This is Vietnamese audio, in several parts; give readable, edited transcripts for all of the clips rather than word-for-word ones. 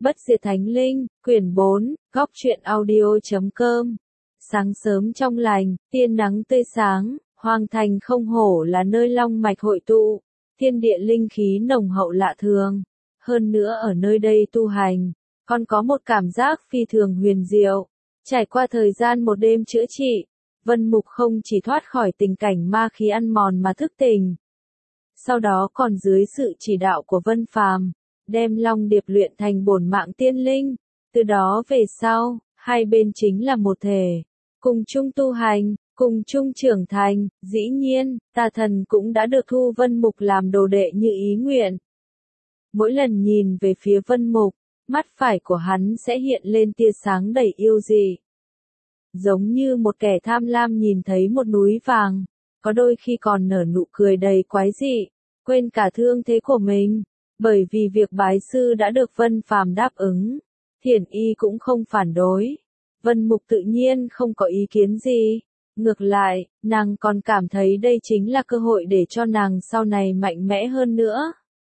Bất diệt thánh linh, quyển 4, góc truyện audio.com. Sáng sớm trong lành, tia nắng tươi sáng, Hoàng Thành không hổ là nơi long mạch hội tụ, thiên địa linh khí nồng hậu lạ thường. Hơn nữa ở nơi đây tu hành, còn có một cảm giác phi thường huyền diệu. Trải qua thời gian một đêm chữa trị, Vân Mục không chỉ thoát khỏi tình cảnh ma khí ăn mòn mà thức tỉnh. Sau đó còn dưới sự chỉ đạo của Vân Phàm, đem Long Điệp luyện thành bổn mạng tiên linh, từ đó về sau, hai bên chính là một thể, cùng chung tu hành, cùng chung trưởng thành. Dĩ nhiên, tà thần cũng đã được thu Vân Mục làm đồ đệ như ý nguyện. Mỗi lần nhìn về phía Vân Mục, mắt phải của hắn sẽ hiện lên tia sáng đầy yêu dị. Giống như một kẻ tham lam nhìn thấy một núi vàng, có đôi khi còn nở nụ cười đầy quái dị, quên cả thương thế của mình. Bởi vì việc bái sư đã được Vân Phàm đáp ứng, Thiển Y cũng không phản đối. Vân Mục tự nhiên không có ý kiến gì. Ngược lại, nàng còn cảm thấy đây chính là cơ hội để cho nàng sau này mạnh mẽ hơn nữa.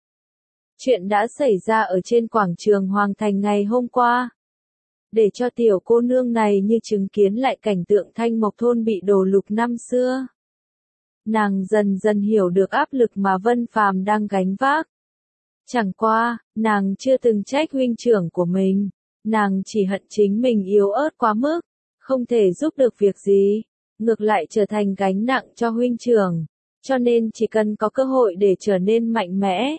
Chuyện đã xảy ra ở trên quảng trường Hoàng Thành ngày hôm qua. Để cho tiểu cô nương này như chứng kiến lại cảnh tượng Thanh Mộc Thôn bị đổ lục năm xưa. Nàng dần dần hiểu được áp lực mà Vân Phàm đang gánh vác. Chẳng qua, nàng chưa từng trách huynh trưởng của mình, nàng chỉ hận chính mình yếu ớt quá mức, không thể giúp được việc gì, ngược lại trở thành gánh nặng cho huynh trưởng, cho nên chỉ cần có cơ hội để trở nên mạnh mẽ,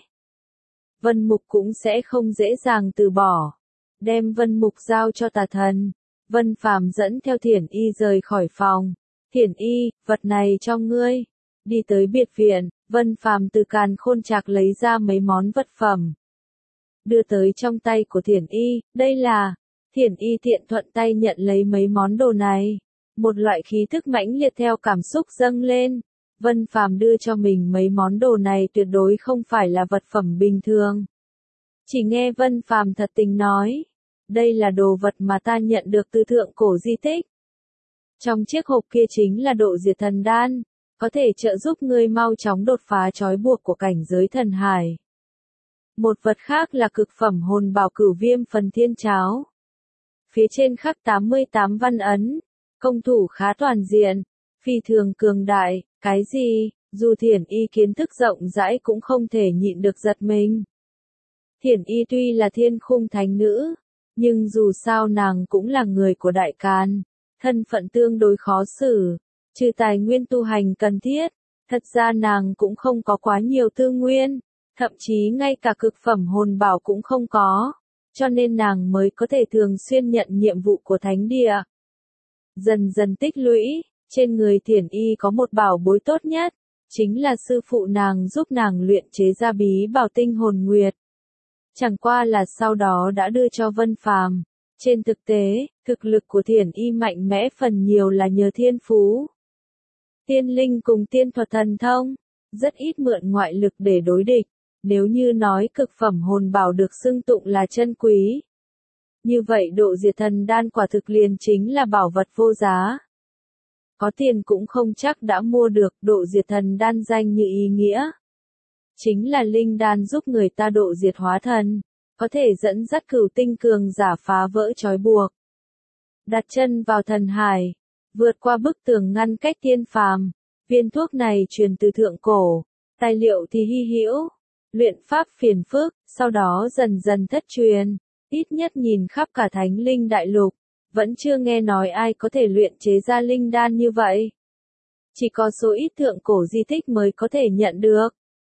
Vân Mục cũng sẽ không dễ dàng từ bỏ. Đem Vân Mục giao cho tà thần, Vân Phàm dẫn theo Thiển Y rời khỏi phòng. Thiển Y, vật này cho ngươi. Đi tới biệt viện, Vân Phàm từ càn khôn trạc lấy ra mấy món vật phẩm, đưa tới trong tay của Thiển Y. Đây là. Thiển Y tiện thuận tay nhận lấy mấy món đồ này. Một loại khí thức mãnh liệt theo cảm xúc dâng lên. Vân Phàm đưa cho mình mấy món đồ này tuyệt đối không phải là vật phẩm bình thường. Chỉ nghe Vân Phàm thật tình nói, đây là đồ vật mà ta nhận được từ thượng cổ di tích. Trong chiếc hộp kia chính là độ diệt thần đan, có thể trợ giúp ngươi mau chóng đột phá trói buộc của cảnh giới thần hải. Một vật khác là cực phẩm hồn bảo Cửu Viêm Phần Thiên Cháo. Phía trên khắc 88 văn ấn, công thủ khá toàn diện, phi thường cường đại. Cái gì? Dù Thiển Y kiến thức rộng rãi cũng không thể nhịn được giật mình. Thiển Y tuy là thiên khung thánh nữ, nhưng dù sao nàng cũng là người của Đại Càn, thân phận tương đối khó xử, trừ tài nguyên tu hành cần thiết, thật ra nàng cũng không có quá nhiều tư nguyên, thậm chí ngay cả cực phẩm hồn bảo cũng không có, cho nên nàng mới có thể thường xuyên nhận nhiệm vụ của thánh địa. Dần dần tích lũy, trên người Thiển Y có một bảo bối tốt nhất, chính là sư phụ nàng giúp nàng luyện chế ra bí bảo tinh hồn nguyệt. Chẳng qua là sau đó đã đưa cho Vân Phàm. Trên thực tế, thực lực của Thiển Y mạnh mẽ phần nhiều là nhờ thiên phú, tiên linh cùng tiên thuật thần thông, rất ít mượn ngoại lực để đối địch. Nếu như nói cực phẩm hồn bảo được xưng tụng là chân quý, như vậy độ diệt thần đan quả thực liền chính là bảo vật vô giá. Có tiền cũng không chắc đã mua được. Độ diệt thần đan danh như ý nghĩa, chính là linh đan giúp người ta độ diệt hóa thần, có thể dẫn dắt cửu tinh cường giả phá vỡ trói buộc, đặt chân vào thần hải, vượt qua bức tường ngăn cách thiên phàm. Viên thuốc này truyền từ thượng cổ, tài liệu thì hy hữu, luyện pháp phiền phức, sau đó dần dần thất truyền, ít nhất nhìn khắp cả Thánh Linh Đại Lục, vẫn chưa nghe nói ai có thể luyện chế ra linh đan như vậy. Chỉ có số ít thượng cổ di tích mới có thể nhận được.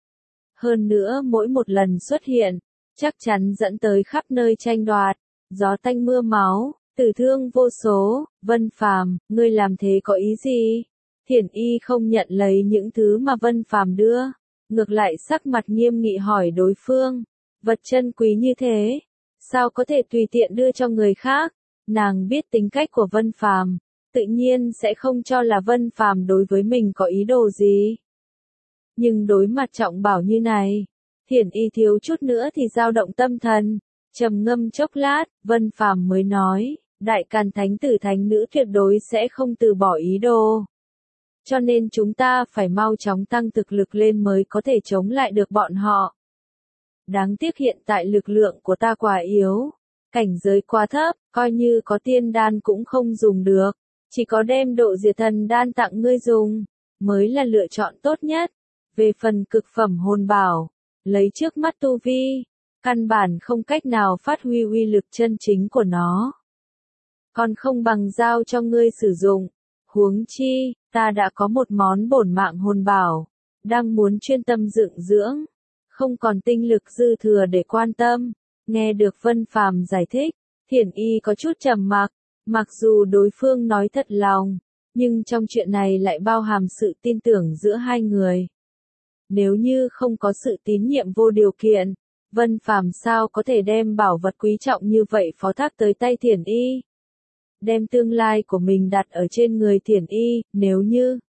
Hơn nữa mỗi một lần xuất hiện, chắc chắn dẫn tới khắp nơi tranh đoạt, gió tanh mưa máu, tử thương vô số. Vân Phàm, ngươi làm thế có ý gì? Thiển Y không nhận lấy những thứ mà Vân Phàm đưa, ngược lại sắc mặt nghiêm nghị hỏi đối phương, vật chân quý như thế, sao có thể tùy tiện đưa cho người khác? Nàng biết tính cách của Vân Phàm, tự nhiên sẽ không cho là Vân Phàm đối với mình có ý đồ gì. Nhưng đối mặt trọng bảo như này, Thiển Y thiếu chút nữa thì dao động tâm thần, trầm ngâm chốc lát, Vân Phàm mới nói, Đại Càn thánh tử thánh nữ tuyệt đối sẽ không từ bỏ ý đồ. Cho nên chúng ta phải mau chóng tăng thực lực lên mới có thể chống lại được bọn họ. Đáng tiếc hiện tại lực lượng của ta quá yếu, cảnh giới quá thấp, coi như có tiên đan cũng không dùng được, chỉ có đem độ diệt thần đan tặng ngươi dùng, mới là lựa chọn tốt nhất. Về phần cực phẩm hồn bảo, lấy trước mắt tu vi, căn bản không cách nào phát huy uy lực chân chính của nó. Còn không bằng giao cho ngươi sử dụng, huống chi, ta đã có một món bổn mạng hồn bảo, đang muốn chuyên tâm dưỡng dưỡng, không còn tinh lực dư thừa để quan tâm. Nghe được Vân Phàm giải thích, Thiển Y có chút trầm mặc, mặc dù đối phương nói thật lòng, nhưng trong chuyện này lại bao hàm sự tin tưởng giữa hai người. Nếu như không có sự tín nhiệm vô điều kiện, Vân Phàm sao có thể đem bảo vật quý trọng như vậy phó thác tới tay Thiển Y? Đem tương lai của mình đặt ở trên người Thiển Y, nếu như.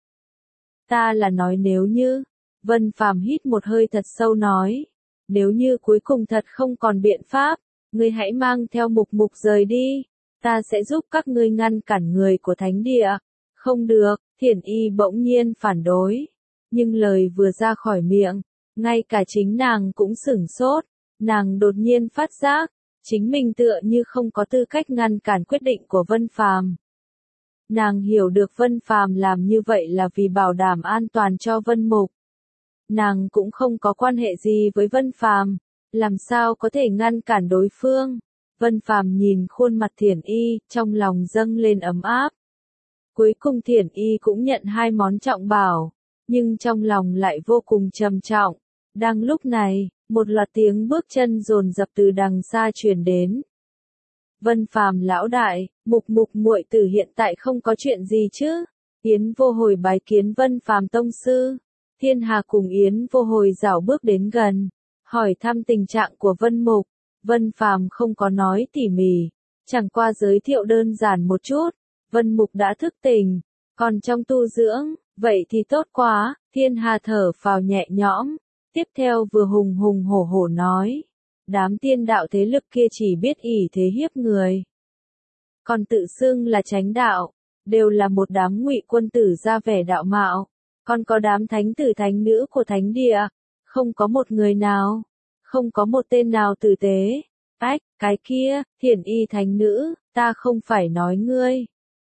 Ta là nói nếu như. Vân Phàm hít một hơi thật sâu nói. Nếu như cuối cùng thật không còn biện pháp, ngươi hãy mang theo Mục Mục rời đi. Ta sẽ giúp các ngươi ngăn cản người của thánh địa. Không được, Thiển Y bỗng nhiên phản đối. Nhưng lời vừa ra khỏi miệng, ngay cả chính nàng cũng sửng sốt. Nàng đột nhiên phát giác, chính mình tựa như không có tư cách ngăn cản quyết định của Vân Phàm. Nàng hiểu được Vân Phàm làm như vậy là vì bảo đảm an toàn cho Vân Mục. Nàng cũng không có quan hệ gì với Vân Phàm, làm sao có thể ngăn cản đối phương. Vân Phàm nhìn khuôn mặt Thiển Y, trong lòng dâng lên ấm áp. Cuối cùng Thiển Y cũng nhận hai món trọng bảo, nhưng trong lòng lại vô cùng trầm trọng. Đang lúc này, một loạt tiếng bước chân dồn dập từ đằng xa truyền đến. Vân Phàm lão đại, Mục Mục muội tử hiện tại không có chuyện gì chứ? Yến Vô Hồi bái kiến Vân Phàm tông sư. Thiên Hà cùng Yến Vô Hồi rảo bước đến gần, hỏi thăm tình trạng của Vân Mục. Vân Phàm không có nói tỉ mỉ, chẳng qua giới thiệu đơn giản một chút. Vân Mục đã thức tỉnh, còn trong tu dưỡng, vậy thì tốt quá. Thiên Hà thở phào nhẹ nhõm, tiếp theo vừa hùng hùng hổ hổ nói. Đám tiên đạo thế lực kia chỉ biết ỷ thế hiếp người, còn tự xưng là chánh đạo, đều là một đám ngụy quân tử ra vẻ đạo mạo. Còn có đám thánh tử thánh nữ của thánh địa, không có một người nào, không có một tên nào tử tế. Ách, cái kia, Thiển Y thánh nữ, ta không phải nói ngươi,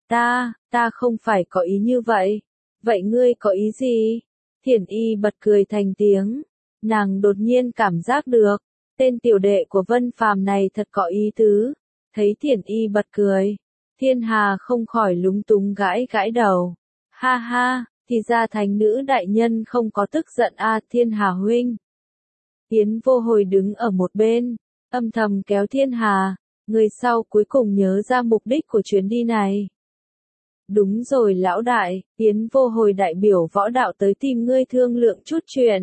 ta không phải có ý như vậy. Vậy ngươi có ý gì? Thiển Y bật cười thành tiếng, nàng đột nhiên cảm giác được, tên tiểu đệ của Vân Phàm này thật có ý tứ. Thấy Thiển Y bật cười, Thiên Hà không khỏi lúng túng gãi gãi đầu. Ha ha, thì ra thánh nữ đại nhân không có tức giận a, Thiên Hà huynh. Yến Vô Hồi đứng ở một bên, âm thầm kéo Thiên Hà, người sau cuối cùng nhớ ra mục đích của chuyến đi này. Đúng rồi lão đại, Yến Vô Hồi đại biểu võ đạo tới tìm ngươi thương lượng chút chuyện.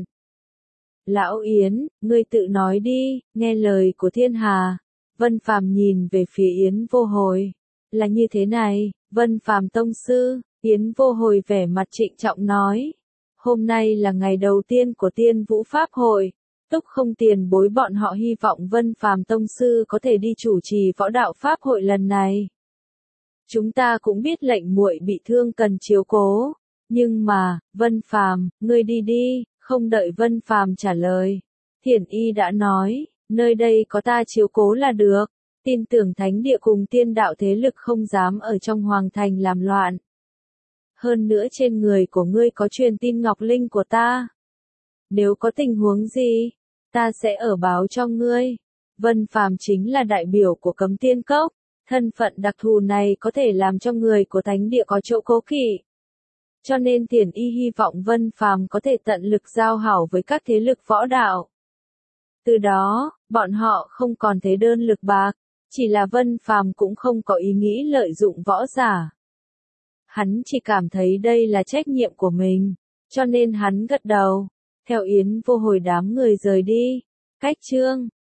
Lão Yến, ngươi tự nói đi. Nghe lời của Thiên Hà, Vân Phàm nhìn về phía Yến Vô Hồi. Là như thế này, Vân Phàm tông sư. Yến Vô Hồi vẻ mặt trịnh trọng nói. Hôm nay là ngày đầu tiên của Tiên Vũ Pháp Hội. Túc Không tiền bối bọn họ hy vọng Vân Phàm tông sư có thể đi chủ trì võ đạo Pháp Hội lần này. Chúng ta cũng biết lệnh muội bị thương cần chiếu cố. Nhưng mà, Vân Phàm, ngươi đi đi. Không đợi Vân Phàm trả lời, Thiển Y đã nói, nơi đây có ta chiếu cố là được. Tin tưởng thánh địa cùng tiên đạo thế lực không dám ở trong hoàng thành làm loạn. Hơn nữa trên người của ngươi có truyền tin ngọc linh của ta. Nếu có tình huống gì, ta sẽ ở báo cho ngươi. Vân Phàm chính là đại biểu của Cấm Tiên Cốc, thân phận đặc thù này có thể làm cho người của thánh địa có chỗ cố kỵ. Cho nên Thiển Y hy vọng Vân Phàm có thể tận lực giao hảo với các thế lực võ đạo. Từ đó, bọn họ không còn thế đơn lực bạc, chỉ là Vân Phàm cũng không có ý nghĩ lợi dụng võ giả. Hắn chỉ cảm thấy đây là trách nhiệm của mình, cho nên hắn gật đầu, theo Yến Vô Hồi đám người rời đi. Cách chương